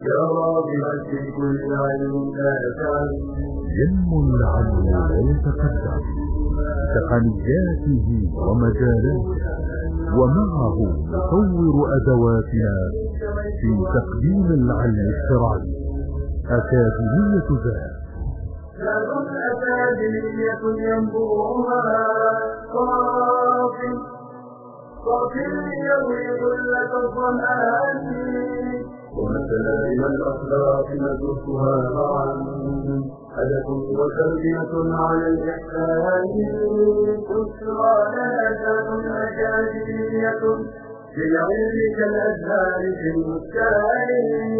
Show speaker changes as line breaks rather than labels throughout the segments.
يا راغبا في كل علم لا تعلم.
ينمو العلم ويتقدم بتقنياته ومجالاته، ومعه نطور أدواتنا في تقديم العلم الشرعي. أكاديمية ذات
أكاديمية ينبوها صافي يروي لك الظمآن، ومسالم الأخلاق ندرسها معا، هدف وتربية على الإحسان. بشرى لنا أكاديمية للعلم كالأزهار في البستان.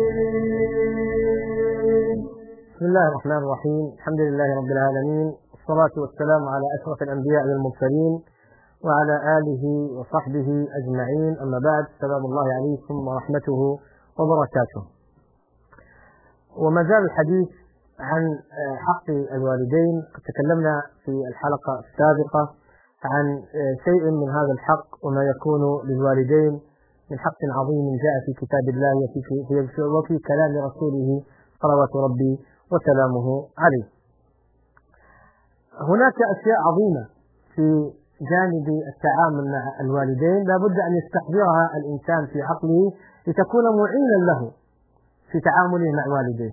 بسم الله الرحمن الرحيم. الحمد لله رب العالمين، والصلاة والسلام على أشرف الأنبياء والمرسلين وعلى آله وصحبه أجمعين، أما بعد، سلام الله عليكم ورحمته وبركاته. وما زال الحديث عن حق الوالدين. قد تكلمنا في الحلقة السابقة عن شيء من هذا الحق وما يكون للوالدين من حق عظيم جاء في كتاب الله وفي كلام رسوله صلوات ربي وسلامه عليه. هناك أشياء عظيمة في جانب التعامل مع الوالدين لا بد أن يستحضرها الإنسان في عقله لتكون معينا له في تعامله مع والديه.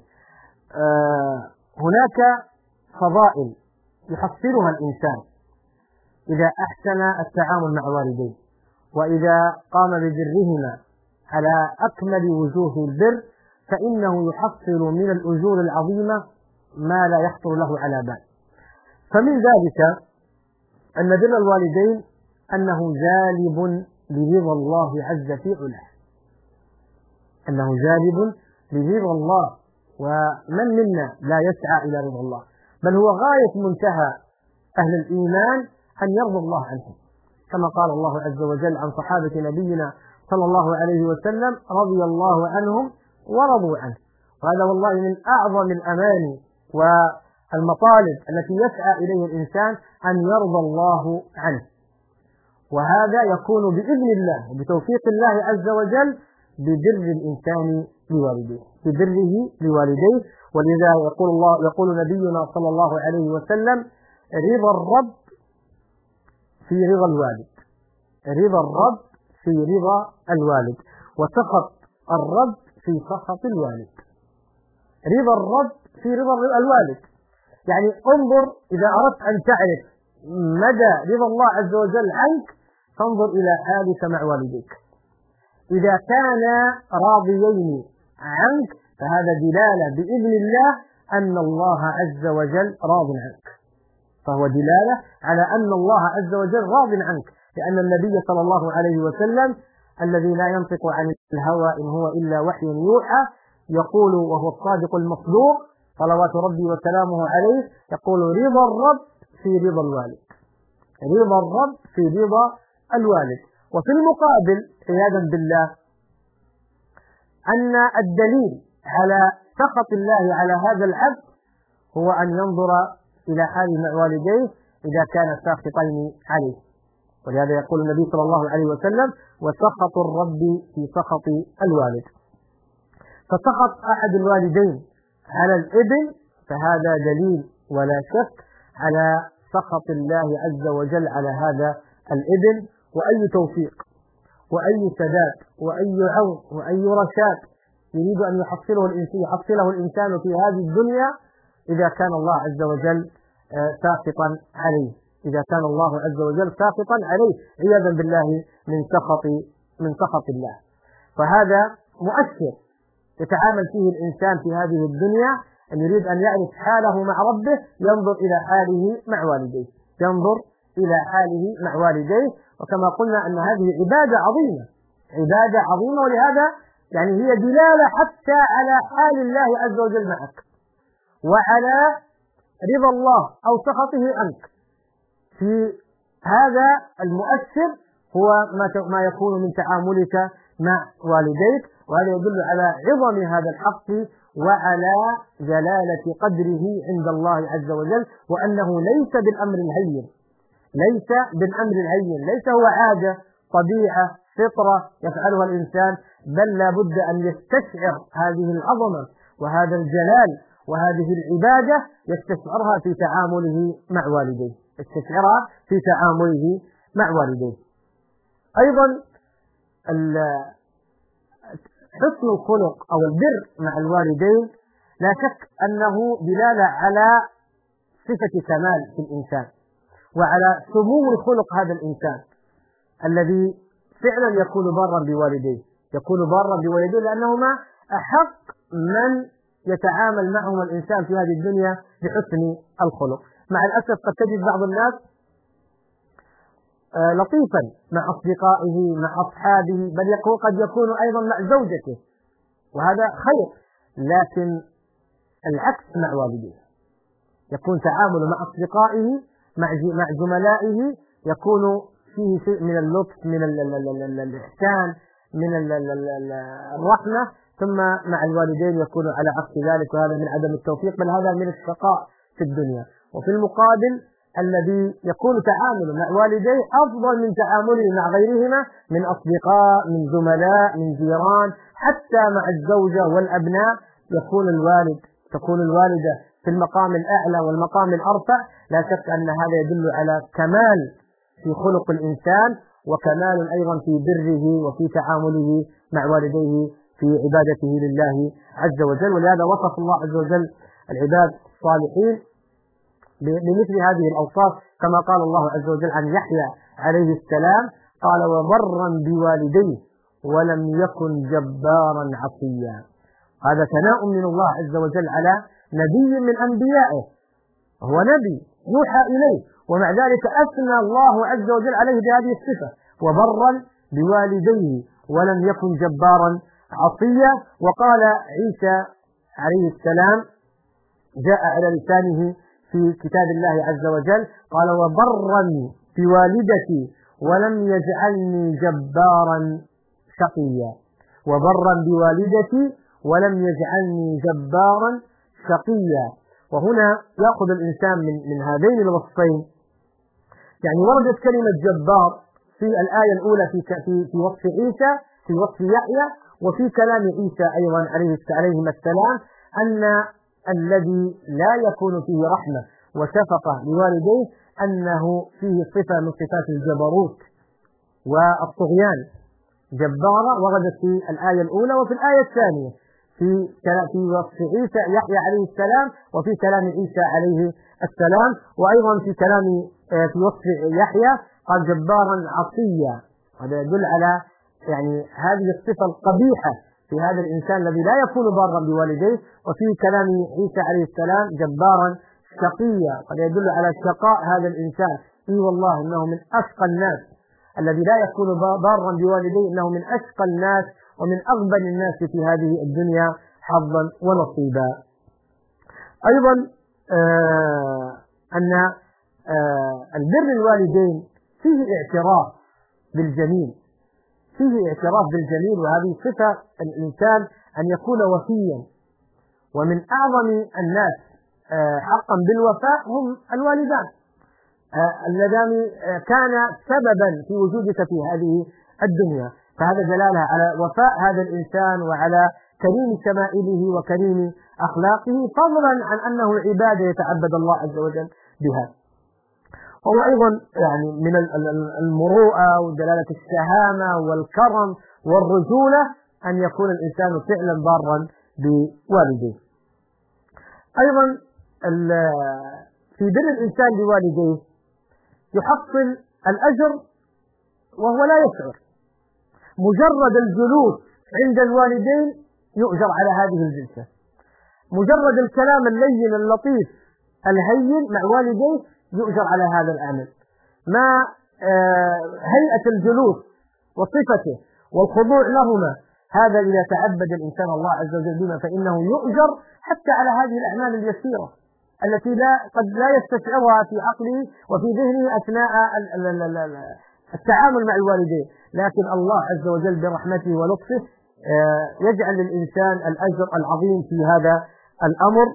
هناك فضائل يحصلها الإنسان إذا أحسن التعامل مع والديه، وإذا قام ببرهما على أكمل وجوه البر فإنه يحصل من الأجور العظيمة ما لا يخطر له على بال. فمن ذلك أن بر الوالدين أنه جالب لرضا الله عز في علاه، أنه جالب لرضا الله، ومن منا لا يسعى إلى رضا الله، بل هو غاية منتهى أهل الإيمان أن يرضى الله عنهم، كما قال الله عز وجل عن صحابة نبينا صلى الله عليه وسلم: رضي الله عنهم ورضوا عنه. وهذا والله من أعظم الأماني والمطالب التي يسعى إليه الإنسان، أن يرضى الله عنه. وهذا يكون بإذن الله وبتوفيق الله عز وجل ببر الإنسان لوالديه، ببره لوالديه. ولذا يقول نبينا صلى الله عليه وسلم: رضا الرب في رضا الوالد، رضا الرب في رضا الوالد، وسخط الرب في سخط الوالد. رضا الرب في رضا الوالد، يعني انظر إذا أردت أن تعرف مدى رضا الله عز وجل عنك فانظر إلى حالك مع والديك. إذا كانا راضيين عنك فهذا دلالة بإذن الله أن الله عز وجل راض عنك، فهو دلالة على أن الله عز وجل راض عنك، لأن النبي صلى الله عليه وسلم الذي لا ينطق عن الهوى إن هو إلا وحي يوحى يقول، وهو الصادق المصدوق صلوات ربي وسلامه عليه، يقول: رضا الرب في رضا الوالد، رضا الرب في رضا الوالد. وفي المقابل عياذا بالله أن الدليل على سخط الله على هذا العبد هو أن ينظر إلى حال مع والديه إذا كان ساخطين عليه. ولهذا يقول النبي صلى الله عليه وسلم: وسخط الرب في سخط الوالد. فسخط أحد الوالدين على الابن فهذا دليل ولا شك على سخط الله عز وجل على هذا الابن. وأي توفيق وأي سداد وأي عون وأي رشاد يريد أن يحصله الإنسان في هذه الدنيا إذا كان الله عز وجل ساخطا عليه، إذا كان الله عز وجل ساخطا عليه عياذا بالله من سخط الله. فهذا مؤشر يتعامل فيه الإنسان في هذه الدنيا، أن يريد أن يعرف حاله مع ربه ينظر إلى حاله مع والديه، ينظر إلى حاله مع والديه. وكما قلنا أن هذه عبادة عظيمة، عبادة عظيمة، ولهذا يعني هي دلالة حتى على حال الله عز وجل معك وعلى رضا الله أو سخطه عنك. في هذا المؤثر هو ما يكون من تعاملك مع والديك، وهذا يدل على عظم هذا الحق وعلى جلالة قدره عند الله عز وجل، وأنه ليس بالأمر الهين، ليس بالأمر الهين، ليس هو عادة طبيعة فطرة يفعلها الإنسان، بل لا بد أن يستشعر هذه العظمة وهذا الجلال وهذه العبادة، يستشعرها في تعامله مع والديه، يستشعرها في تعامله مع والديه. أيضا حسن الخلق أو البر مع الوالدين لا شك أنه دلالة على صفة كمال في الإنسان وعلى سمو خلق هذا الإنسان الذي فعلا يكون بارا بوالديه، يكون بارا بوالديه لأنهما أحق من يتعامل معهما الإنسان في هذه الدنيا بحسن الخلق. مع الأسف قد تجد بعض الناس لطيفا مع أصدقائه مع أصحابه، بل قد يكون أيضا مع زوجته، وهذا خير، لكن العكس مع والديه، يكون تعامله مع أصدقائه مع زملائه يكون فيه شيء من اللطف، من الإحسان، من الرحمة، ثم مع الوالدين يكون على عكس ذلك، وهذا من عدم التوفيق، بل هذا من الشقاء في الدنيا. وفي المقابل الذي يكون تعامله مع والديه أفضل من تعامله مع غيرهما من أصدقاء، من زملاء، من جيران، حتى مع الزوجة والأبناء تكون الوالدة في المقام الأعلى والمقام الأرفع. لا شك أن هذا يدل على كمال في خلق الإنسان، وكمال أيضا في بره وفي تعامله مع والديه في عبادته لله عز وجل. ولهذا وصف الله عز وجل العباد الصالحين بمثل هذه الأوصاف، كما قال الله عز وجل عن يحيى عليه السلام قال: وبرا بوالديه ولم يكن جبارا عصيا. هذا ثناء من الله عز وجل على نبي من أنبيائه، هو نبي يوحى إليه، ومع ذلك أثنى الله عز وجل عليه بهذه الصفة: وبرا بوالديه ولم يكن جبارا عصيا. وقال عيسى عليه السلام جاء على لسانه في كتاب الله عز وجل قال: وبرا بوالدتي ولم يجعلني جبارا شقيا. وبرا بوالدتي ولم يجعلني جبارا شقيا. وهنا يأخذ الإنسان من هذين الوصفين، يعني وردت كلمة جبار في الآية الأولى في وصف عيسى، في وصف يحيى، وفي كلام عيسى أيضا عليهما السلام، أن الذي لا يكون فيه رحمة وشفقة لوالديه أنه فيه صفة من صفات الجبروت والطغيان. جبارة وردت في الآية الأولى وفي الآية الثانية في وصف عيسى يحيى عليه السلام، وفي كلام عيسى عليه السلام، وأيضا في وصف يحيى قال جبارا عصيا. هذا يدل على يعني هذه الصفة القبيحة في هذا الإنسان الذي لا يكون بارا بوالديه. وفي كلام عيسى عليه السلام جبارا شقيا، قد يدل على شقاء هذا الإنسان. إي والله إنه من أشقى الناس، الذي لا يكون بارا بوالديه إنه من أشقى الناس ومن أغبن الناس في هذه الدنيا حظا ونصيبا. أيضا أن البر الوالدين فيه اعتراف بالجميل، وهذه صفة الإنسان أن يكون وفيا. ومن أعظم الناس حقا بالوفاء هم الوالدان اللذان كان سببا في وجودك في هذه الدنيا، فهذا دلالة على وفاء هذا الإنسان وعلى كريم شمائله وكريم أخلاقه، فضلا عن أنه عبادة يتعبد الله عز وجل بها. وهو أيضا يعني من المروءة ودلالة الشهامة والكرم والرجولة أن يكون الإنسان فعلا بارا بوالديه. أيضا في بر الإنسان بوالديه يحصل الأجر وهو لا يشعر. مجرد الجلوس عند الوالدين يؤجر على هذه الجلسة، مجرد الكلام اللين اللطيف الهين مع والديه يؤجر على هذا العمل. ما هيئة الجلوس وصفته والخضوع لهما، هذا إذا تعبد الإنسان الله عز وجل بما فإنه يؤجر حتى على هذه الأعمال اليسيرة التي قد لا يستشعرها في عقله وفي ذهنه أثناء التعامل مع الوالدين، لكن الله عز وجل برحمته ولطفه يجعل للإنسان الأجر العظيم في هذا الأمر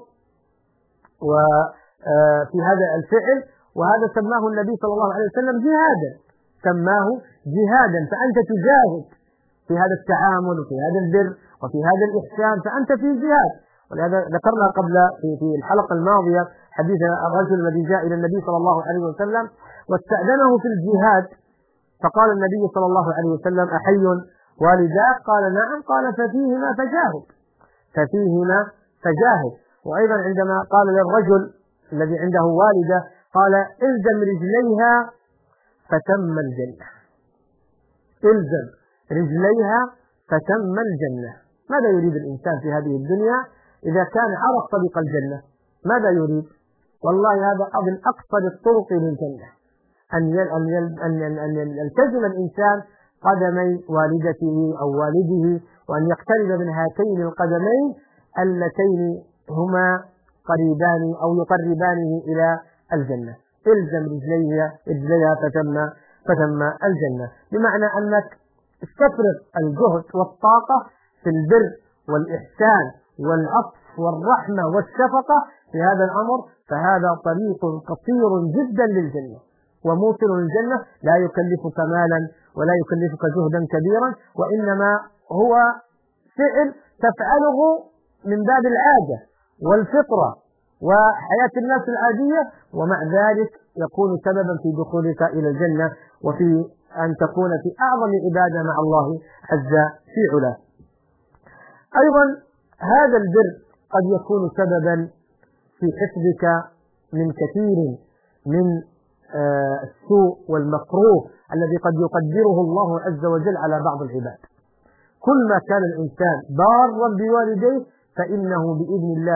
وفي هذا الفعل. وهذا سماه النبي صلى الله عليه وسلم جهادا، سماه جهادا، فأنت تجاهد في هذا التعامل وفي هذا البر وفي هذا الإحسان، فأنت في جهاد. ولهذا ذكرنا قبل في الحلقة الماضية حديث الرجل الذي جاء إلى النبي صلى الله عليه وسلم واستأذنه في الجهاد، فقال النبي صلى الله عليه وسلم: أحي والداك؟ قال: نعم. قال: ففيهما فجاهد، ففيهما فجاهد. وأيضا عندما قال للرجل الذي عنده والدة قال: الزم رجليها فتم الجنة، الزم رجليها فتم الجنة. ماذا يريد الإنسان في هذه الدنيا إذا كان عرف طريق الجنة؟ ماذا يريد؟ والله هذا من أقصر الطرق للجنة، أن يلتزم الإنسان قدمي والدته أو والده، وأن يقترب من هاتين القدمين اللتين هما قريبان أو يقربانه إلى الجنة. الزم رجليها فتم الجنة، بمعنى أنك استفرغ الجهد والطاقة في البر والإحسان والعطف والرحمة والشفقة في هذا الأمر، فهذا طريق قصير جدا للجنة وموصل للجنة، لا يكلفك مالا ولا يكلفك جهدا كبيرا، وإنما هو فعل تفعله من باب العادة والفطرة وحياة الناس العادية، ومع ذلك يكون سببا في دخولك إلى الجنة وفي أن تكون في أعظم عبادة مع الله عز في علاه. أيضا هذا البر قد يكون سببا في حفظك من كثير من السوء والمكروه الذي قد يقدره الله عز وجل على بعض العباد. كل ما كان الإنسان بارا بوالديه فإنه بإذن الله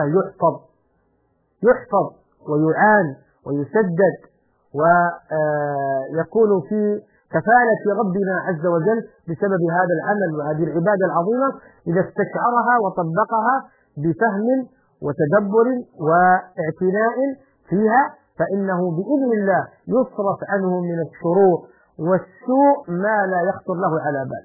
يحفظ ويعان ويسدد، ويكون في كفالة ربنا عز وجل بسبب هذا العمل وهذه العبادة العظيمة إذا استشعرها وطبقها بفهم وتدبر واعتناء فيها، فإنه بإذن الله يصرف عنه من الشرور والسوء ما لا يخطر له على بال.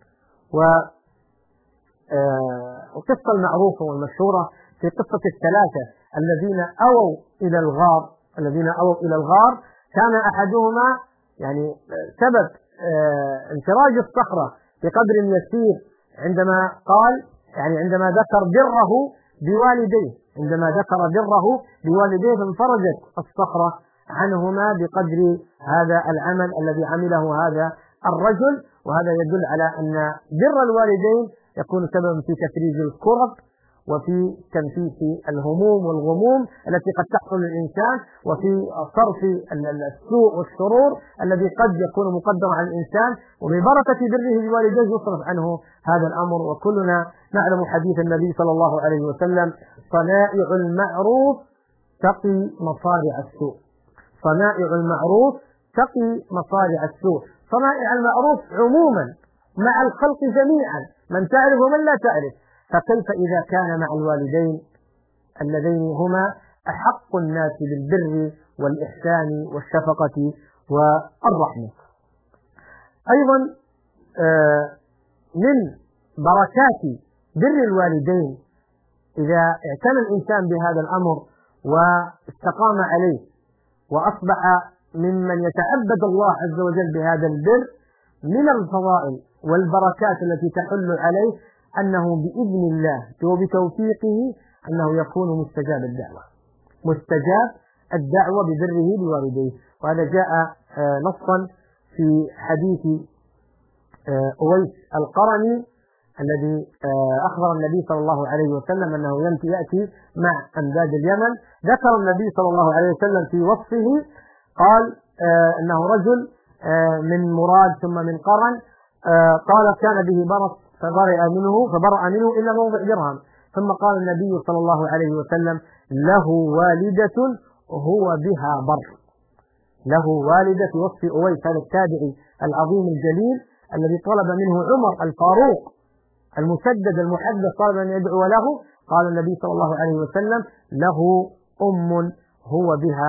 والقصة المعروفة والمشهورة في قصة الثلاثة الذين أووا إلى الغار، كان أحدهما يعني سبب انفراج الصخرة بقدر يسير عندما ذكر بره بوالديه فانفرجت الصخرة عنهما بقدر هذا العمل الذي عمله هذا الرجل. وهذا يدل على أن بر الوالدين يكون سببا في تفريج الكرب وفي تنفيس الهموم والغموم التي قد تحصل للإنسان، وفي صرف السوء والشرور الذي قد يكون مقدر على الإنسان، وببركة بره بوالديه يصرف عنه هذا الأمر. وكلنا نعلم حديث النبي صلى الله عليه وسلم: صنائع المعروف تقي مصارع السوء. صنائع المعروف تقي مصارع السوء. صنائع المعروف عموما مع الخلق جميعا، من تعرف ومن لا تعرف، فكيف إذا كان مع الوالدين اللذين هما أحق الناس بالبر والإحسان والشفقة والرحمة. أيضا من بركات بر الوالدين إذا اعتنى الإنسان بهذا الأمر واستقام عليه وأصبح ممن يتعبد الله عز وجل بهذا البر، من الفضائل والبركات التي تحل عليه أنه بإذن الله وبتوفيقه أنه يكون مستجاب الدعوة ببره بوالديه. وهذا جاء نصا في حديث أويس القرني الذي أخبر النبي صلى الله عليه وسلم أنه يأتي مع أمداد اليمن. ذكر النبي صلى الله عليه وسلم في وصفه قال أنه رجل من مراد ثم من قرن، قال كان به برص فبرأ منه إلا موضع درهم، ثم قال النبي صلى الله عليه وسلم: له والدة هو بها بر. له والدة، في وصف أويس هذا التابعي العظيم الجليل الذي طلب منه عمر الفاروق المسدد المحدث، طلب أن يدعو له، قال النبي صلى الله عليه وسلم: له أم هو بها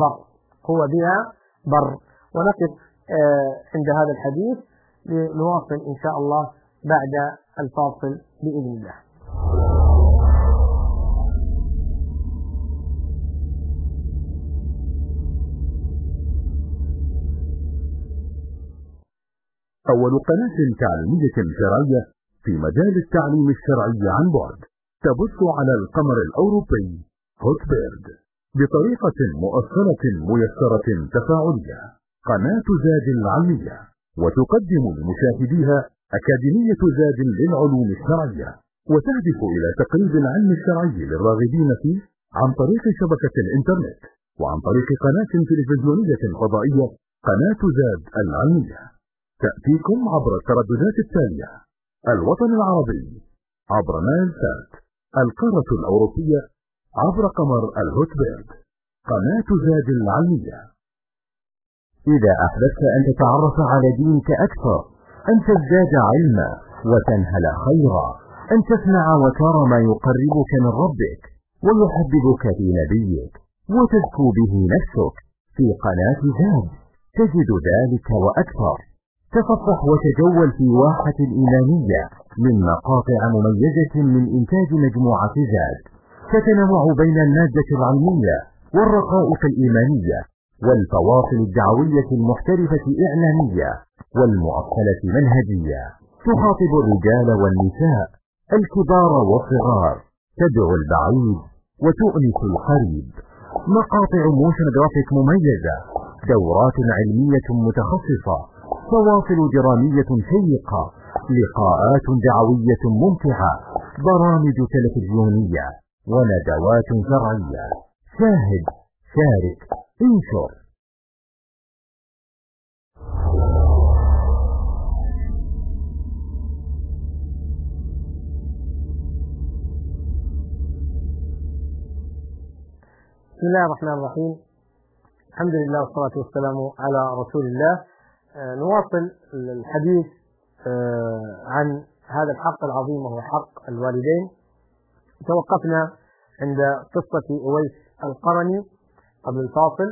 بر. ونقف عند هذا الحديث لنواصل إن شاء الله بعد الفاصل بإذن الله.
أول قناة تعليمية شرعية في مجال التعليم الشرعي عن بعد، تبث على القمر الأوروبي هوتبيرد بطريقة مؤصلة ميسرة تفاعلية. قناة زاد العلمية، وتقدم لمشاهديها أكاديمية زاد للعلوم الشرعية، وتهدف إلى تقريب العلم الشرعي للراغبين فيه عن طريق شبكة الإنترنت، وعن طريق قناة تلفزيونية فضائية قناة زاد العلمية. تأتيكم عبر الترددات التالية: الوطن العربي عبر نايل سات، القارة الأوروبية عبر قمر الهوتبيرد. قناة زاد العلمية.
إذا أحببت أن تتعرف على دينك أكثر، أن تزداد علما وتنهل خيرا، أن تسمع وترى ما يقربك من ربك ويحببك في نبيك وتزكو به نفسك، في قناة زاد تجد ذلك وأكثر. تصفح وتجول في واحة الإيمانية من مقاطع مميزة من إنتاج مجموعة زاد، تتنوع بين المادة العلمية والرقائق الإيمانية والفواصل الدعوية المحترفة إعلامية والمؤصلة منهجية، تخاطب الرجال والنساء، الكبار والصغار، تدعو البعيد وتؤنس القريب. مقاطع موشن جرافيك مميزة، دورات علمية متخصصة، فواصل درامية شيقة، لقاءات دعوية ممتعة، برامج تلفزيونية وندوات شرعية. شاهد، شارك، انشر.
بسم الله الرحمن الرحيم. الحمد لله والصلاة والسلام على رسول الله. نواصل الحديث عن هذا الحق العظيم وهو حق الوالدين. توقفنا عند قصة أويس القرني قبل الفاصل.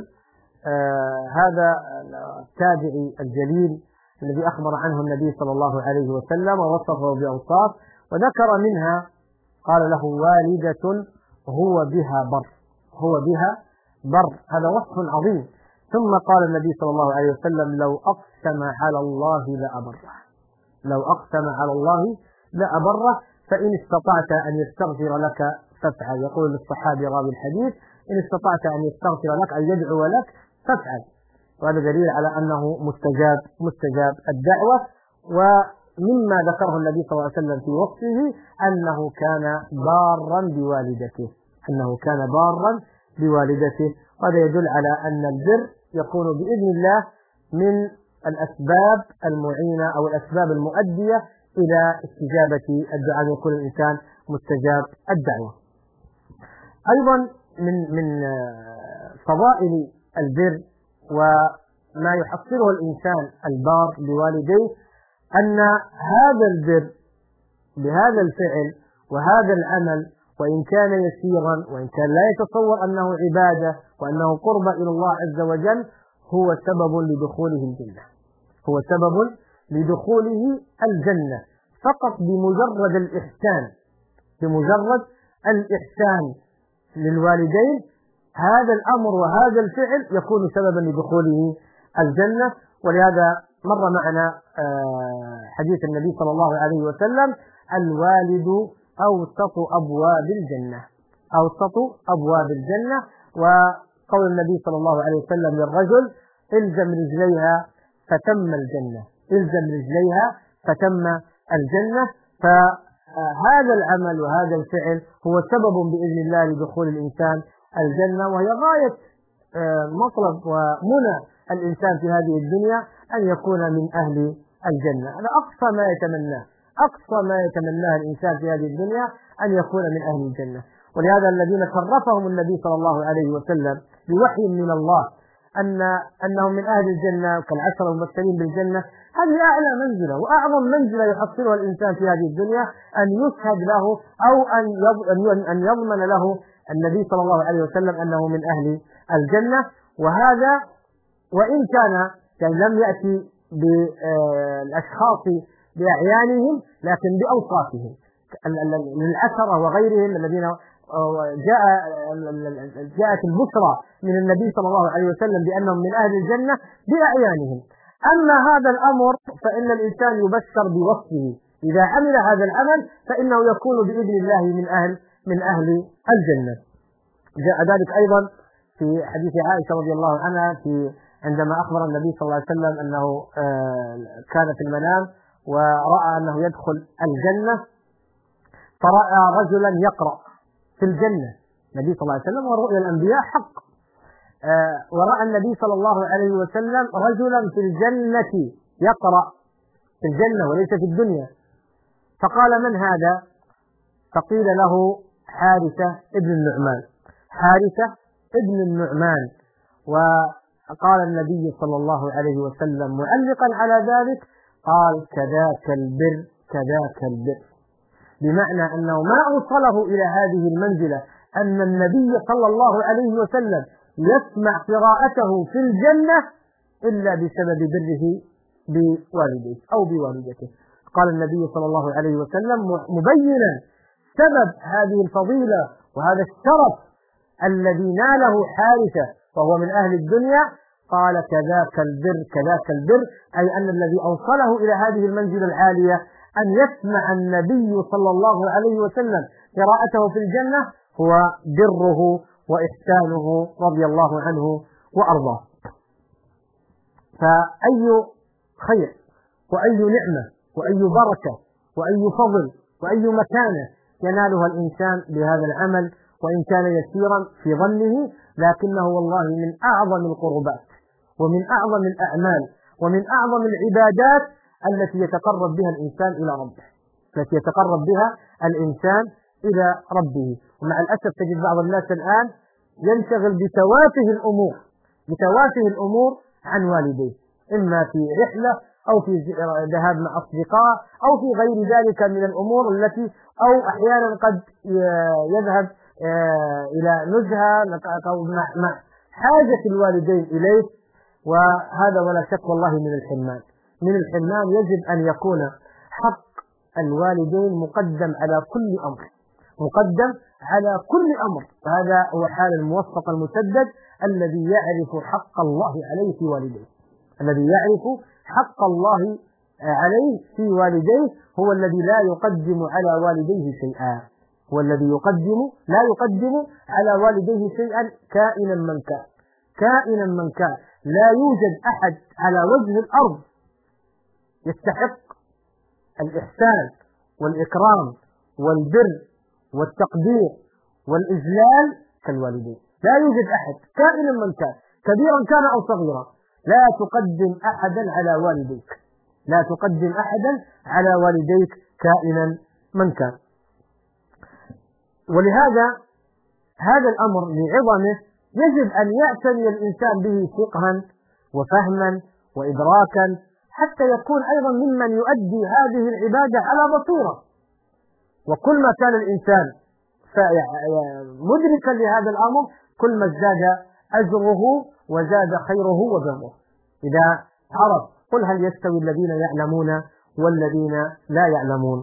هذا التابعي الجليل الذي أخبر عنه النبي صلى الله عليه وسلم ووصفه بأوصاف، وذكر منها قال له: والدة هو بها بر، هو بها بر، هذا وصف عظيم. ثم قال النبي صلى الله عليه وسلم: لو أقسم على الله لأبره، لو أقسم على الله لأبره، فإن استطعت أن يستغفر لك فافعل. يقول للصحابي راوي الحديث: إن استطعت أن يستغفر لك أن يدعو لك فافعل. وهذا دليل على أنه مستجاب الدعوة. ومما ذكره النبي صلى الله عليه وسلم في وصفه أنه كان بارا بوالدته، أنه كان بارا بوالدته. وهذا يدل على أن البر يكون بإذن الله من الأسباب المعينة أو الأسباب المؤدية إلى استجابة الدعاء، يكون الإنسان مستجاب الدعوة. أيضا من فضائل البر وما يحصله الإنسان البار بوالديه أن هذا البر بهذا الفعل وهذا العمل، وإن كان يسيرا وإن كان لا يتصور أنه عبادة وأنه قرب إلى الله عز وجل، هو سبب لدخوله الجنة، هو سبب لدخوله الجنة فقط بمجرد الإحسان، بمجرد الإحسان للوالدين. هذا الأمر وهذا الفعل يكون سببا لدخوله الجنة. ولهذا مر معنا حديث النبي صلى الله عليه وسلم: الوالد أوسط أبواب الجنة، أوسط أبواب الجنة. وقول النبي صلى الله عليه وسلم للرجل: الزم رجليها فتم الجنة، الزم رجليها فتم الجنة. فهذا العمل وهذا الفعل هو سبب بإذن الله لدخول الإنسان الجنة، وهي غاية مطلب ومنى الإنسان في هذه الدنيا أن يكون من أهل الجنة. هذا أقصى ما يتمناه، أقصى ما يتمناه الإنسان في هذه الدنيا أن يكون من أهل الجنة. ولهذا الذين شرفهم النبي صلى الله عليه وسلم بوحي من الله أنهم من أهل الجنة كالعشرة المبشرين بالجنة، هذه أعلى منزلة وأعظم منزلة يحصلها الإنسان في هذه الدنيا، أن يشهد له أو أن يضمن له النبي صلى الله عليه وسلم أنه من أهل الجنة. وهذا وإن كان لم يأتي بالأشخاص بأعيانهم لكن بأوصافهم، العشرة وغيرهم الذين جاءت البشرى من النبي صلى الله عليه وسلم بأنهم من أهل الجنة بأعيانهم. أما هذا الأمر فإن الإنسان يبشر بوصفه، إذا عمل هذا العمل فإنه يكون بإذن الله من أهل الجنة. جاء ذلك أيضا في حديث عائشة رضي الله عنها عندما أخبر النبي صلى الله عليه وسلم أنه كان في المنام ورأى أنه يدخل الجنة، فرأى رجلا يقرأ في الجنة. النبي صلى الله عليه وسلم ورؤيا الأنبياء حق، ورأى النبي صلى الله عليه وسلم رجلا في الجنة يقرأ في الجنة وليس في الدنيا، فقال من هذا؟ فقيل له حارثة ابن النعمان. حارثة ابن النعمان. وقال النبي صلى الله عليه وسلم معلقا على ذلك قال كذاك البر كذاك البر، بمعنى أنه ما أوصله إلى هذه المنزلة أن النبي صلى الله عليه وسلم يسمع قراءته في الجنة إلا بسبب بره بوالديه أو بوالدته. قال النبي صلى الله عليه وسلم مبينا سبب هذه الفضيلة وهذا الشرف الذي ناله حارثة وهو من أهل الدنيا، قال كذاك البر كذاك البر، أي أن الذي أوصله إلى هذه المنزلة العالية أن يسمع النبي صلى الله عليه وسلم قراءته في الجنة هو بره وإحسانه رضي الله عنه وأرضاه. فأي خير وأي نعمة وأي بركة وأي فضل وأي مكانة ينالها الإنسان بهذا العمل، وإن كان يسيرا في ظنه لكنه والله من أعظم القربات ومن أعظم الأعمال ومن أعظم العبادات التي يتقرب بها الإنسان إلى ربه، التي يتقرب بها الإنسان إلى ربه. ومع الأسف تجد بعض الناس الآن ينشغل بتوافه الأمور عن والديه، إما في رحلة أو في ذهاب مع أصدقاء أو في غير ذلك من الأمور التي، أو أحيانا قد يذهب إلى نزهة أو مع حاجة الوالدين إليه، وهذا ولا شك والله من الحرمان يجب أن يكون حق الوالدين مقدم على كل أمر، وهذا هو حال الموفق المسدد الذي يعرف حق الله عليه في والديه. الذي يعرف حق الله عليه في والديه هو الذي لا يقدم على والديه شيئا، هو الذي لا يقدم على والديه شيئا كائنا من كان. لا يوجد أحد على وجه الأرض يستحق الإحسان والإكرام والبر والتقدير والإجلال كالوالدين. لا يوجد أحد كائنا من كان، كبيرا كان أو صغيرا. لا تقدم أحدا على والديك كائنا من كان. ولهذا هذا الأمر لعظمه يجب أن يعتني الإنسان به فقها وفهما وإدراكا، حتى يكون أيضا ممن يؤدي هذه العبادة على بصيرة. وكل ما كان الإنسان مدركا لهذا الأمر كل ما ازداد أجره وزاد خيره وبره. إذا عرف قل هل يستوي الذين يعلمون والذين لا يعلمون.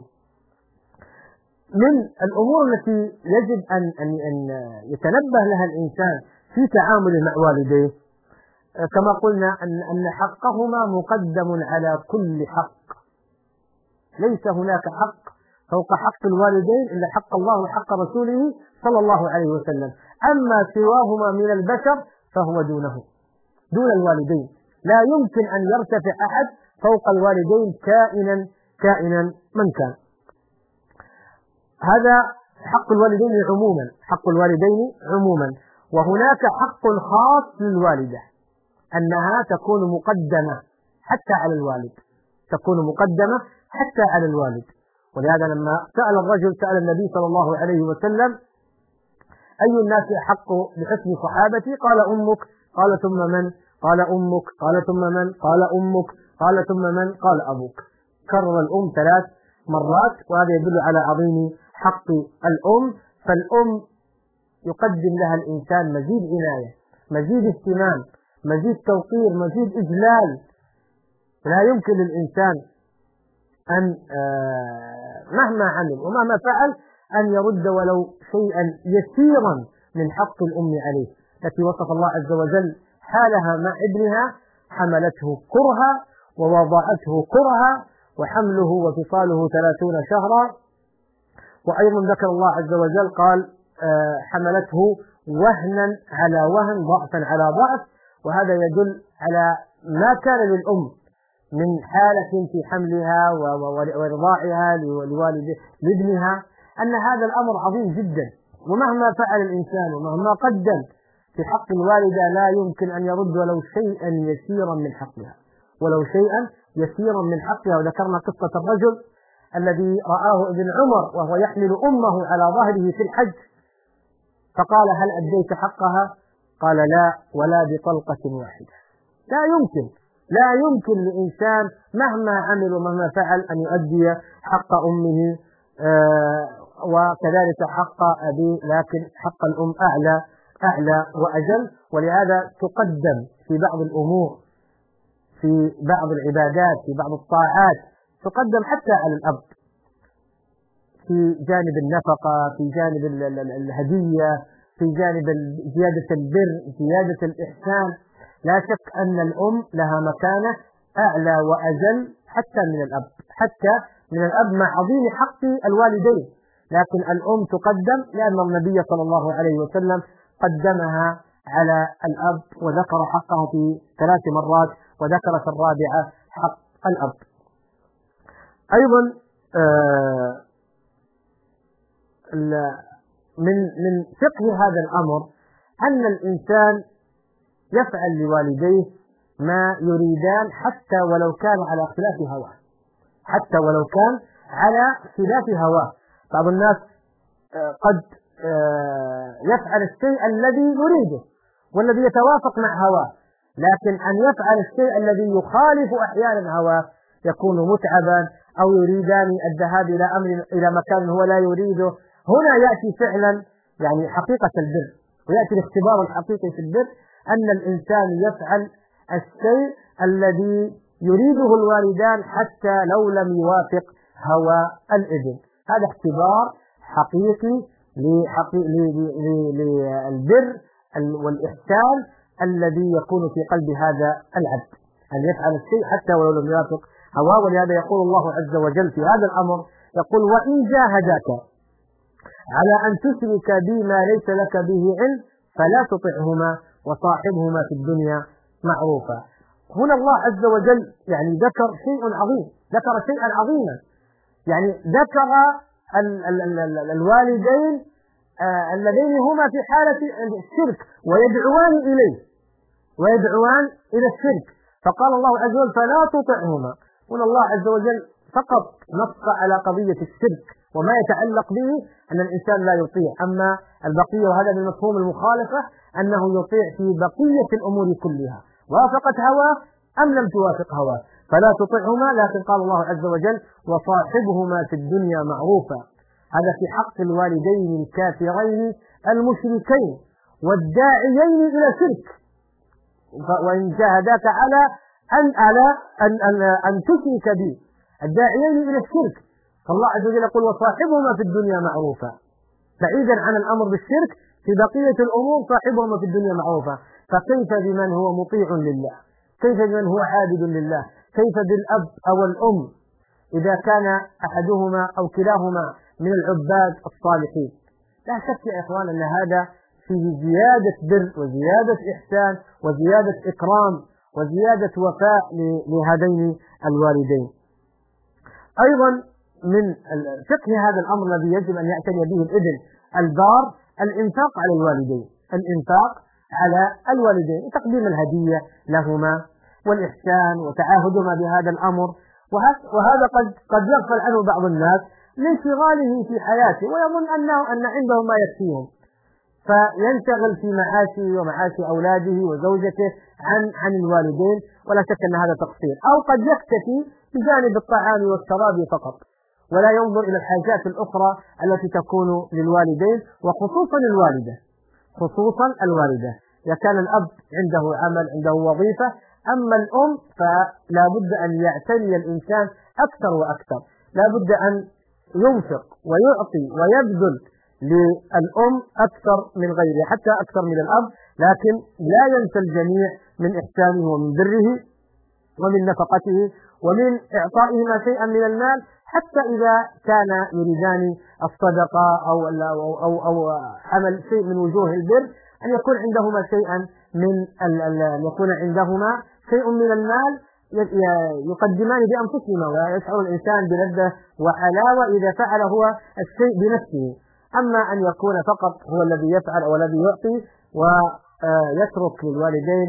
من الأمور التي يجب أن يتنبه لها الإنسان في تعامله مع والديه كما قلنا أن حقهما مقدم على كل حق. ليس هناك حق فوق حق الوالدين إلا حق الله وحق رسوله صلى الله عليه وسلم. أما سواهما من البشر فهو دون الوالدين. لا يمكن أن يرتفع أحد فوق الوالدين كائنا من كان. هذا حق الوالدين عموما. وهناك حق خاص للوالدة أنها تكون مقدمة حتى على الوالد. ولهذا لما سأل النبي صلى الله عليه وسلم أي الناس أحق بحسن صحابتي؟ قال أمك. قال ثم من؟ قال أمك. قال ثم من؟ قال أمك. قال ثم من؟ قال أبوك. كرر الأم 3 مرات، وهذا يدل على عظيم حق الأم. فالأم يقدم لها الإنسان مزيد عناية، مزيد اهتمام، مزيد توقير، مزيد إجلال. لا يمكن للإنسان أن مهما عمل ومهما فعل أن يرد ولو شيئا يسيرا من حق الأم عليه، التي وصف الله عز وجل حالها مع ابنها: حملته كرها ووضعته كرها وحمله وفصاله 30 شهرا. وأيضا ذكر الله عز وجل قال حملته وهنا على وهن ضعفا على ضعف، وهذا يدل على ما كان للأم من حالة في حملها ورضاعها لابنها، أن هذا الأمر عظيم جدا، ومهما فعل الإنسان ومهما قدم في حق الوالدة لا يمكن أن يرد ولو شيئا يسيرا من حقها، ولو شيئا يسيرا من حقها. وذكرنا قصة الرجل الذي رآه ابن عمر وهو يحمل أمه على ظهره في الحج، فقال هل أديت حقها؟ قال لا، ولا بطلقة واحدة. لا يمكن لإنسان مهما عمل ومهما فعل أن يؤدي حق أمه وكذلك حق أبيه، لكن حق الأم أعلى وأجل. ولهذا تقدم في بعض الأمور، في بعض العبادات، في بعض الطاعات تقدم حتى على الأب، في جانب النفقة، في جانب الهدية، في جانب زيادة البر، زيادة الإحسان. لا شك أن الأم لها مكانة أعلى وأجل حتى من الأب مع عظيم حق الوالدين، لكن الأم تقدم لأن النبي صلى الله عليه وسلم قدمها على الأب وذكر حقها في 3 مرات، وذكر في الرابعة حق الأب. أيضا من فقه هذا الأمر أن الإنسان يفعل لوالديه ما يريدان حتى ولو كان على خلاف هواه. بعض الناس قد يفعل الشيء الذي يريده والذي يتوافق مع هواه، لكن أن يفعل الشيء الذي يخالف أحيانا هواه يكون متعبا، أو يريدان الذهاب إلى مكان هو لا يريده. هنا يأتي فعلا يعني حقيقة البر، ويأتي الاختبار الحقيقي في البر، أن الإنسان يفعل الشيء الذي يريده الوالدان حتى لو لم يوافق هوى الابن. هذا اختبار حقيقي للبر والإحسان الذي يكون في قلب هذا العبد، أن يفعل الشيء حتى ولو لم يوافق هواه. ولهذا يقول الله عز وجل في هذا الأمر، يقول وإن جاهداك على أن تشرك بي ما ليس لك به علم فلا تطعهما وصاحبهما في الدنيا معروفا. هنا الله عز وجل يعني ذكر شيئا عظيما، يعني ذكر الوالدين اللذين هما في حالة الشرك ويدعوان إلى الشرك، فقال الله عز وجل فلا تطعهما. هنا الله عز وجل فقط نص على قضية الشرك وما يتعلق به أن الإنسان لا يطيع، أما البقية وهذا من مفهوم المخالفة أنه يطيع في بقية الأمور كلها، وافقت هواه أم لم توافق هواه. فلا تطعهما، لكن قال الله عز وجل وصاحبهما في الدنيا معروفا. هذا في حق الوالدين الكافرين المشركين والداعيين إلى شرك. وإن جاهداك على أن تشرك به، الداعيين إلى الشرك، فالله عز وجل يقول وصاحبهما في الدنيا معروفا، بعيدا عن الأمر بالشرك في بقية الأمور صاحبهما في الدنيا معروفا. فكيف بمن هو مطيع لله؟ كيف بمن هو عابد لله؟ كيف بالأب أو الأم إذا كان أحدهما أو كلاهما من العباد الصالحين؟ لا شك يا إخوان أن هذا فيه زيادة بر وزيادة إحسان وزيادة إكرام وزيادة وفاء لهذين الوالدين. أيضا من فقه هذا الأمر الذي يجب أن يعتني به الابن البار الإنفاق على الوالدين، تقديم الهدية لهما والإحسان وتعاهدهما بهذا الأمر. وهذا قد يغفل عنه بعض الناس لانشغاله في حياته ويظن أن عنده ما يكفيهم، فينشغل في معاشه ومعاش أولاده وزوجته عن الوالدين، ولا شك أن هذا تقصير. أو قد يكتفي بجانب الطعام والشراب فقط ولا ينظر إلى الحاجات الأخرى التي تكون للوالدين، وخصوصا الوالدة إذا كان الأب عنده عمل، عنده وظيفة. أما الأم فلا بد أن يعتني الإنسان أكثر وأكثر، لا بد أن ينفق ويعطي ويبذل للأم أكثر من غيره، حتى أكثر من الأب، لكن لا ينسى الجميع من إحسانه ومن بره ومن نفقته ومن إعطائهما شيئا من المال، حتى إذا كان يريدان الصدقة أو عمل شيء من وجوه البر أن يكون عندهما شيء من المال يقدمان بأنفسهما، ويشعر الإنسان بلذة وحلاوة إذا فعل هو الشيء بنفسه. أما أن يكون فقط هو الذي يفعل أو الذي يعطي ويترك للوالدين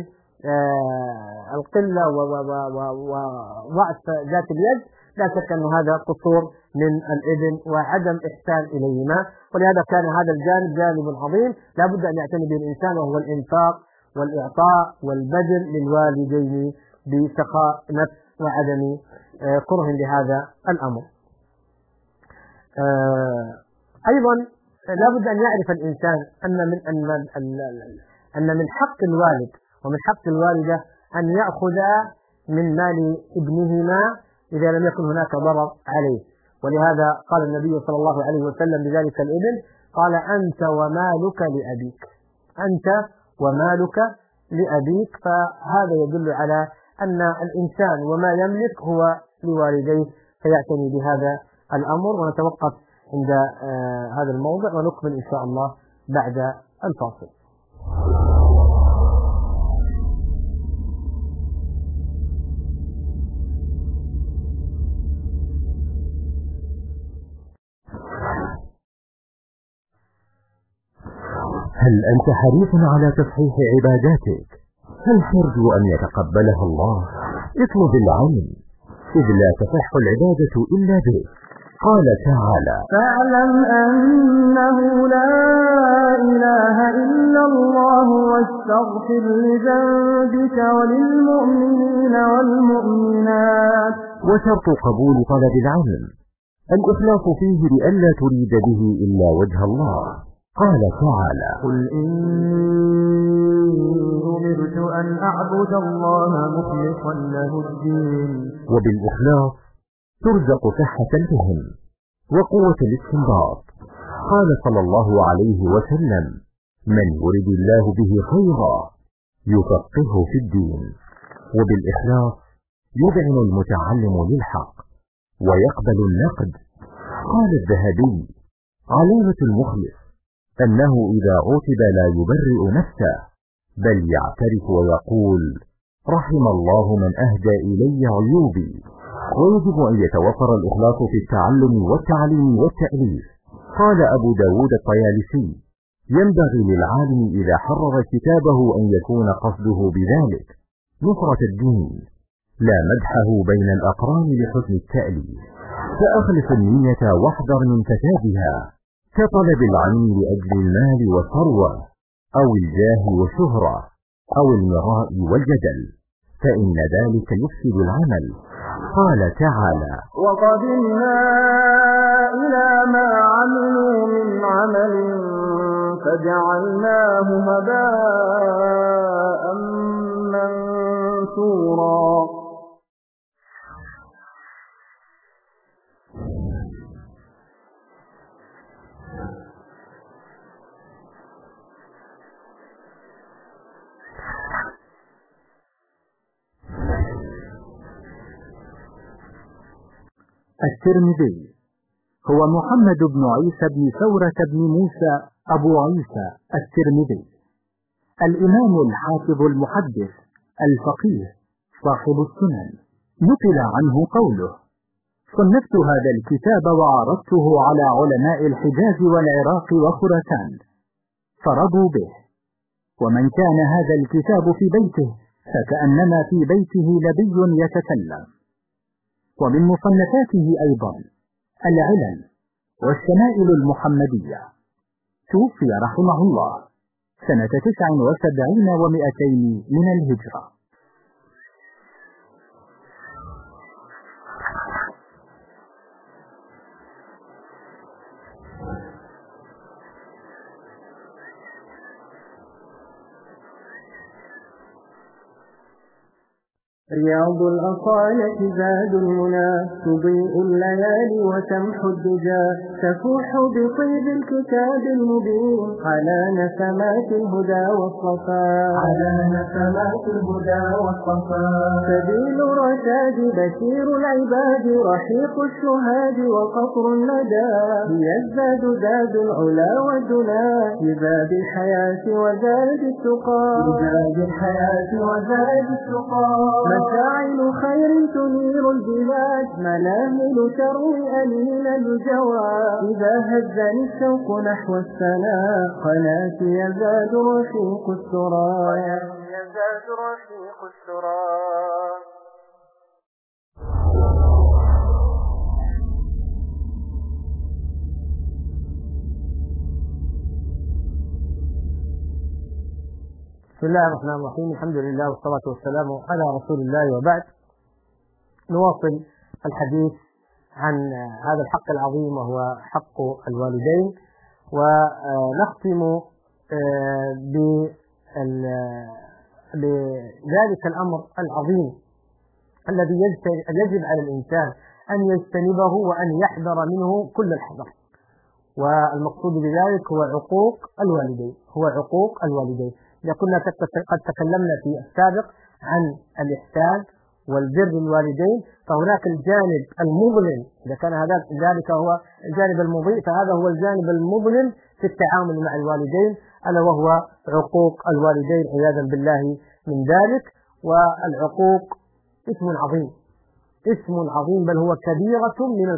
القلة وضعف ذات اليد، لا شك أن هذا قصور من الابن وعدم إحسان إليهما. ولهذا كان هذا الجانب جانب عظيم لا بد أن يعتني به الإنسان، وهو الإنفاق والإعطاء والبذل للوالدين بسخاء نفس وعدم كره لهذا الأمر. أيضا لا بد أن يعرف الإنسان أن من حق الوالد ومن حق الوالدة أن يأخذ من مال ابنهما إذا لم يكن هناك ضرر عليه. ولهذا قال النبي صلى الله عليه وسلم بذلك الابن، قال: أنت ومالك لأبيك، أنت ومالك لأبيك. فهذا يدل على أن الإنسان وما يملك هو لوالديه، فيعتني بهذا الأمر. ونتوقف عند هذا الموضع ونكمل إن شاء الله بعد الفاصل.
هل أنت حريص على تصحيح عباداتك؟ هل ترجو أن يتقبلها الله؟ اطلب العلم، إذ لا تصح العبادة إلا به. قال تعالى:
فاعلم أنه لا إله إلا الله واستغفر لذنبك وللمؤمنين والمؤمنات.
وشرط قبول طلب العلم الإخلاص فيه لئلا تريد به إلا وجه الله. قال تعالى:
قل إني أمرت أن أعبد الله مخلصا له الدين.
وبالإخلاص ترزق صحة الفهم وقوة الاستنباط. قال صلى الله عليه وسلم: من يرد الله به خيرا يفقهه في الدين. وبالإخلاص يذعن المتعلم للحق ويقبل النقد. قال الذهبي: علامة المخلص أنه إذا عوتب لا يبرئ نفسه، بل يعترف ويقول: رحم الله من أهدى إلي عيوبي. ويجب أن يتوفر الإخلاص في التعلم والتعليم والتأليف. قال أبو داود الطيالسي: ينبغي للعالم إذا حرر كتابه أن يكون قصده بذلك نصرة الدين، لا مدحه بين الأقران لحسن التأليف. فأخلص النية واحذر من فسادها، كطلب العلم لأجل المال والثروة أو الجاه والشهرة أو المراء والجدل، فإن ذلك يفسد العمل. قال تعالى:
وقدمنا إلى ما عملوا من عمل فجعلناه هباء منثورا.
الترمذي هو محمد بن عيسى بن ثورة بن موسى أبو عيسى الترمذي، الإمام الحافظ المحدث الفقيه صاحب السنن. نقل عنه قوله: صنفت هذا الكتاب وعرضته على علماء الحجاز والعراق وخراسان فرضوا به، ومن كان هذا الكتاب في بيته فكأنما في بيته لبي يتكلم. ومن مصنفاته أيضا العلل والشمائل المحمدية. توفي رحمه الله سنة 79 و200 من الهجرة.
رياض الأصالة زاد المنى تضيء الليالي وتمحو الدجى تفوح بطيب الكتاب المبين على نسمات الهدى والصفاء سبيل رشاد بشير العباد رحيق الشهاد وقطر الندى هي الزاد زاد العلا والدنا لباب الحياة وزاد التقى مشاعل خير تنير البلاد مناهل تروي أنين الجوى إذا هزني الشوق نحو السماء قناتي يزداد رفيق السرى
بسم الله الرحمن الرحيم. الحمد لله والصلاة والسلام على رسول الله، وبعد. نواصل الحديث عن هذا الحق العظيم وهو حق الوالدين، ونختم بذلك الأمر العظيم الذي يجب على الإنسان أن يجتنبه وأن يحذر منه كل الحذر، والمقصود بذلك هو عقوق الوالدين. كنا قد تكلمنا في السابق عن الإحسان والبر للوالدين، فهناك الجانب المظلم، إذا كان ذلك هو الجانب المضيء، فهذا هو الجانب المظلم في التعامل مع الوالدين، ألا وهو عقوق الوالدين عياذا بالله من ذلك. والعقوق اسم عظيم بل هو كبيرة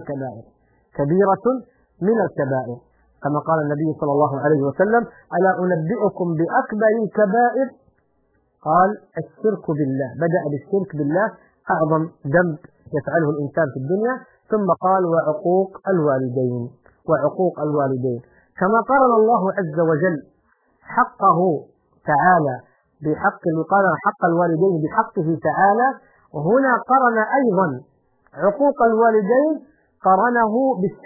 من الكبائر، كما قال النبي صلى الله عليه وسلم: ألا أنبئكم بأكبر الكبائر؟ قال: الشرك بالله. بدأ بالشرك بالله، أعظم ذنب يفعله الإنسان في الدنيا، ثم قال: وعقوق الوالدين. كما قارن الله عز وجل حقه تعالى قال حق الوالدين بحقه تعالى، وهنا قرن أيضا عقوق الوالدين قرنه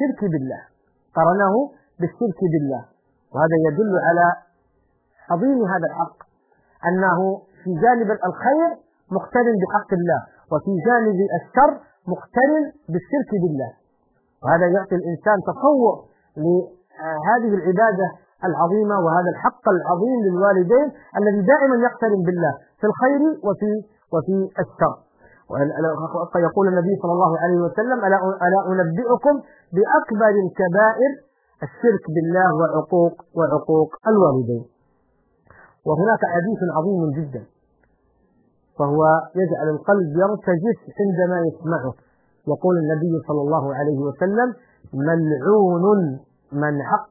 بالشرك بالله، وهذا يدل على عظيم هذا الحق، أنه في جانب الخير مقترن بحق الله، وفي جانب الشر مقترن بالشرك بالله، وهذا يعطي الإنسان تصور لهذه العبادة العظيمة وهذا الحق العظيم للوالدين الذي دائما يقترن بالله في الخير وفي الشر. يقول النبي صلى الله عليه وسلم: ألا أنبئكم بأكبر الكبائر؟ الشرك بالله وعقوق الوالدين. وهناك حديث عظيم جدا، فهو يجعل القلب يرتجف عندما يسمعه. يقول النبي صلى الله عليه وسلم: ملعون من عق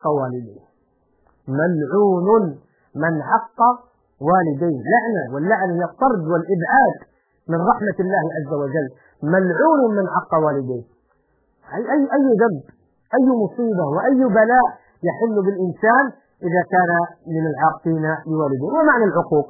والديه. لعنة، واللعن هي الطرد والإبعاد من رحمة الله عز وجل. ملعون من عق والديه. أي ذنب، أي مصيبة وأي بلاء يحل بالإنسان إذا كان من العاقين لوالديه. ومعنى العقوق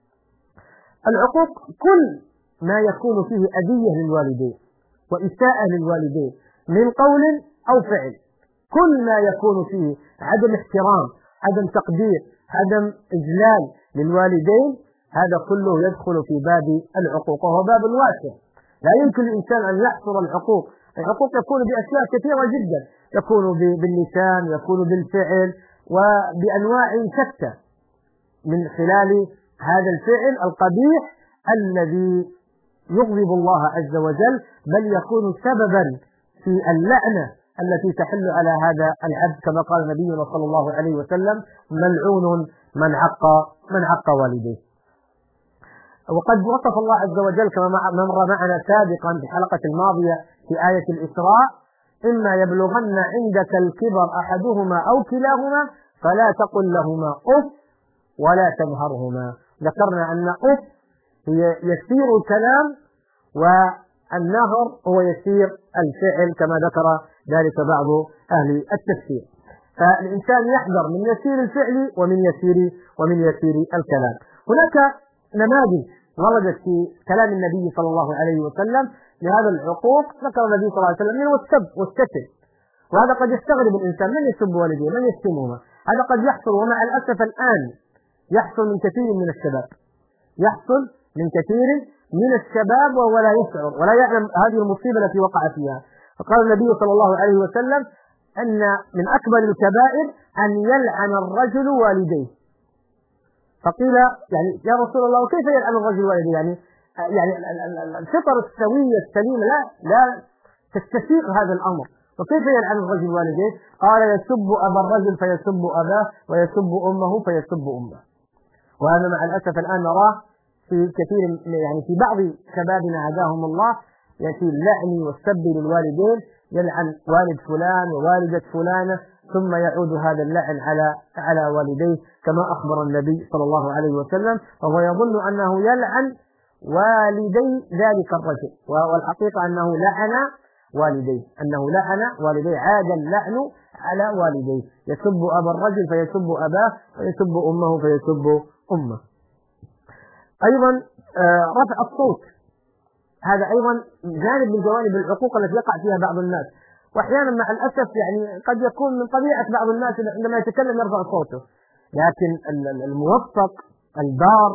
كل ما يكون فيه أذية للوالدين وإساءة للوالدين من قول أو فعل، كل ما يكون فيه عدم احترام، عدم تقدير، عدم إجلال للوالدين، هذا كله يدخل في باب العقوق، وهو باب واسع. لا يمكن للإنسان أن يحصر العقوق يكون بأشياء كثيرة جدا، يكون باللسان، يكون بالفعل، وبأنواع شتى من خلال هذا الفعل القبيح الذي يغضب الله عز وجل، بل يكون سببا في اللعنة التي تحل على هذا العبد، كما قال نبينا صلى الله عليه وسلم: ملعون من عق والديه. وقد وصف الله عز وجل كما مر معنا سابقا في الحلقة الماضية في آية الإسراء: إما يبلغن عندك الكبر أحدهما أو كلاهما فلا تقل لهما أف ولا تنهرهما. ذكرنا أن أف هي يسير الكلام، والنهر هو يسير الفعل، كما ذكر ذلك بعض أهل التفسير. فالإنسان يحذر من يسير الفعل ومن يسير الكلام. هناك نماذج وردت في كلام النبي صلى الله عليه وسلم لهذا العقوق. ذكر النبي صلى الله عليه وسلم منه السب والشتم، وهذا قد يستغرب الإنسان: من يسب والديه؟ من يشتمهما؟ هذا قد يحصل، ومع الأسف الآن يحصل من كثير من الشباب، يحصل من كثير من الشباب وهو لا يشعر ولا يعلم هذه المصيبة التي وقع فيها. فقال النبي صلى الله عليه وسلم أن من أكبر الكبائر أن يلعن الرجل والديه. فقيل يعني يا رسول الله وكيف يلعن الرجل والديه؟ يعني الفطر السوية السليمة لا تستسيغ هذا الأمر، وكيف يلعن الرجل والديه؟ قال يسب أبا الرجل فيسب أباه ويسب أمه فيسب أمه. وهذا مع الأسف الآن نراه في كثير يعني في بعض شبابنا هداهم الله، يأتي اللعن والسب للوالدين، يلعن والد فلان ووالدة فلانة ثم يعود هذا اللعن على والديه كما أخبر النبي صلى الله عليه وسلم، وهو يظن أنه يلعن والدي ذلك الرجل، والحقيقة أنه لعن والديه، عاد اللعن على والديه، يسب أبا الرجل فيسب أباه ويسب أمه فيسب أمه. أيضا رفع الصوت، هذا أيضا جانب من جوانب العقوق التي يقع فيها بعض الناس، وأحيانا مع الأسف يعني قد يكون من طبيعة بعض الناس عندما يتكلم يرفع صوته، لكن الموفق البار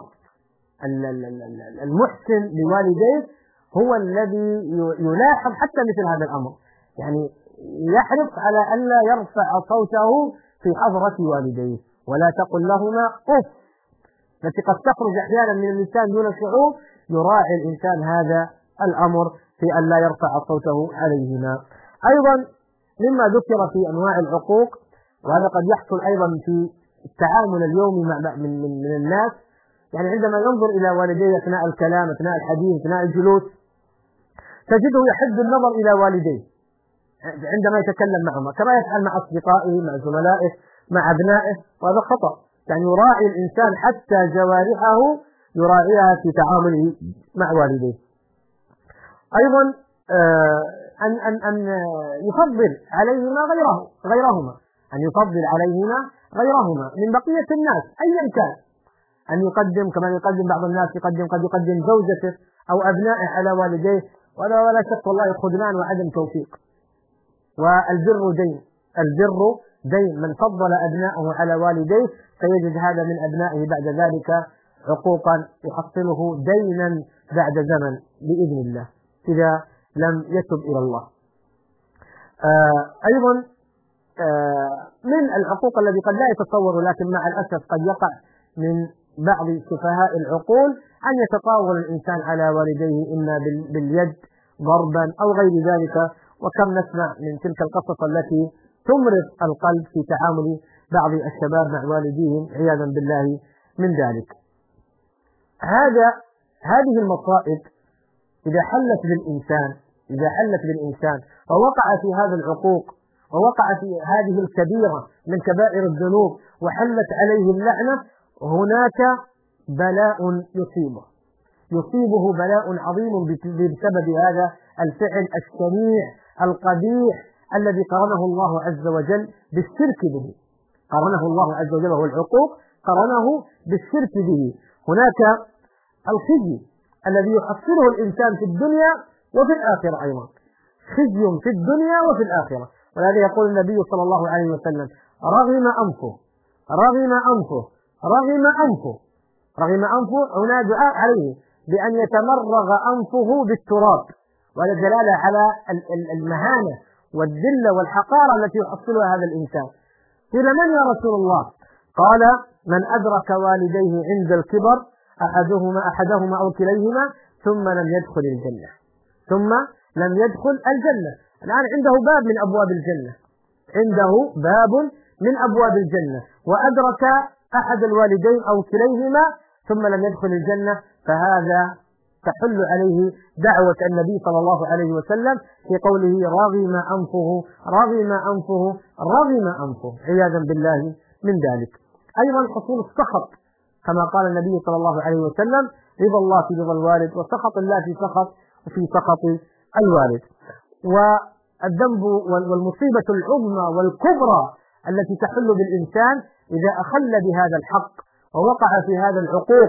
المحسن لوالديه هو الذي يلاحظ حتى مثل هذا الأمر، يعني يحرص على ألا يرفع صوته في حضرة والديه. ولا تقل لهما أف، التي قد تخرج أحيانا من اللسان دون شعور، يراعي الإنسان هذا الأمر في أن لا يرفع صوته عليهما. أيضا مما ذكر في أنواع العقوق، وهذا قد يحصل أيضا في التعامل اليومي من الناس، يعني عندما ينظر إلى والديه أثناء الكلام، أثناء الحديث، أثناء الجلوس، تجده يحد النظر إلى والديه عندما يتكلم معهما كما يفعل مع أصدقائه، مع زملائه، مع أبنائه، وهذا خطأ. يعني يراعي الإنسان حتى جوارحه يراعيها في تعامله مع والديه. أيضا أن يفضل عليهما غيرهما، أن يفضل عليهما غيرهما من بقية الناس أيا كان، أن يقدم كما يقدم بعض الناس، قد يقدم زوجته أو أبنائه على والديه، ولا شك والله خذلان وعدم توفيق. والبر دين، من فضل أبنائه على والديه سيجد هذا من أبنائه بعد ذلك عقوقا يحصله دينا بعد زمن بإذن الله إذا لم يتب إلى الله. أيضا من العقوق الذي قد لا يتصور لكن مع الأسف قد يقع من بعض سفهاء العقول أن يتطاول الإنسان على والديه إما باليد ضربا أو غير ذلك، وكم نسمع من تلك القصص التي تمرض القلب في تعامل بعض الشباب مع والديهم عياذا بالله من ذلك. هذه المصائب إذا حلت بالإنسان ووقع في هذا العقوق ووقع في هذه الكبيرة من كبائر الذنوب وحلت عليه اللعنة، هناك بلاء يصيبه بلاء عظيم بسبب هذا الفعل الشنيع القبيح الذي قرنه الله عز وجل بالشرك به. وهو العقوق قرنه بالشرك به. هناك الخزي الذي يحصله الإنسان في الدنيا وفي الآخرة أيضا، خزي في الدنيا وفي الآخرة. ولهذا يقول النبي صلى الله عليه وسلم رغم أنفه هنا دعاء عليه بأن يتمرغ أنفه بالتراب، وهذا دلالة على المهانة والذلة والحقارة التي يحصلها هذا الإنسان. قيل من يا رسول الله؟ قال من أدرك والديه عند الكبر أحدهما أو كليهما ثم لم يدخل الجنة. الآن عنده باب من أبواب الجنة، وأدرك أحد الوالدين أو كليهما ثم لم يدخل الجنة، فهذا تحل عليه دعوة النبي صلى الله عليه وسلم في قوله رغم أنفه عياذا بالله من ذلك. أيضا حصول السخط كما قال النبي صلى الله عليه وسلم رضا الله في رضا الوالد وسخط الله في سخط الوالد. والذنب والمصيبة العظمى والكبرى التي تحل بالإنسان إذا أخل بهذا الحق ووقع في هذا العقوق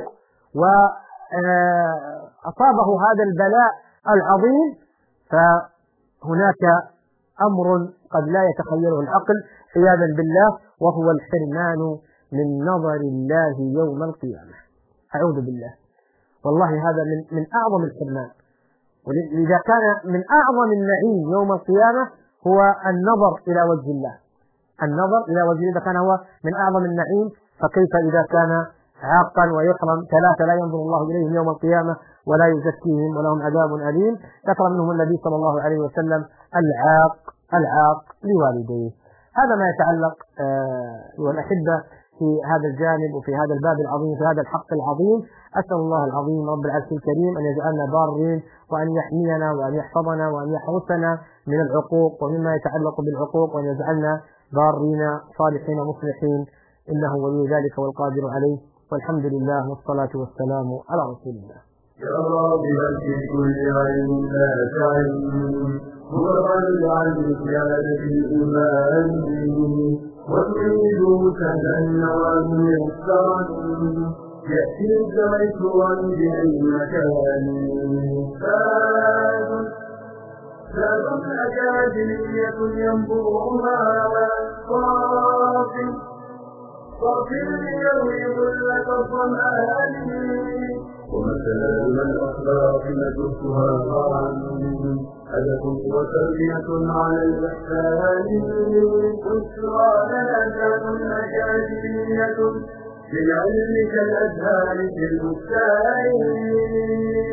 وأصابه هذا البلاء العظيم، فهناك أمر قد لا يتخيله العقل عياذا بالله، وهو الحرمان من نظر الله يوم القيامة. أعوذ بالله. والله هذا من أعظم الحرمان. ولذا كان من أعظم النعيم يوم القيامة هو النظر إلى وجه الله. النظر إلى وجه الله كان هو من أعظم النعيم، فكيف إذا كان عاقا ويحرم ثلاثة لا ينظر الله إليهم يوم القيامة ولا يزكيهم ولهم عذاب أليم. ذكر منهم النبي صلى الله عليه وسلم العاق لوالديه. هذا ما يتعلق والأحبة في هذا الجانب وفي هذا الباب العظيم، في هذا الحق العظيم. أسأل الله العظيم رب العرش الكريم أن يجعلنا بارين، وأن يحمينا وأن يحفظنا وأن يحرسنا من العقوق ومما يتعلق بالعقوق، وأن يجعلنا بارين صالحين مصلحين، إنه ولي ذلك والقادر عليه. والحمد لله والصلاة والسلام على رسول الله.
يا راغبا في كل علم لا تعلم، هو الغني عن زيادة الإيمان، وتريد سهلا نواه يسرا، يأتي الزيتون بأي مكان. فاز أكاديمية ينبوها صافٍ يروي ظلة الظمآن، ومثل الأخلاق نجسها ضرعا، أدب وتربية على الإحسان. بشرى لنا أكاديمية للعلم كالأزهار في البستان.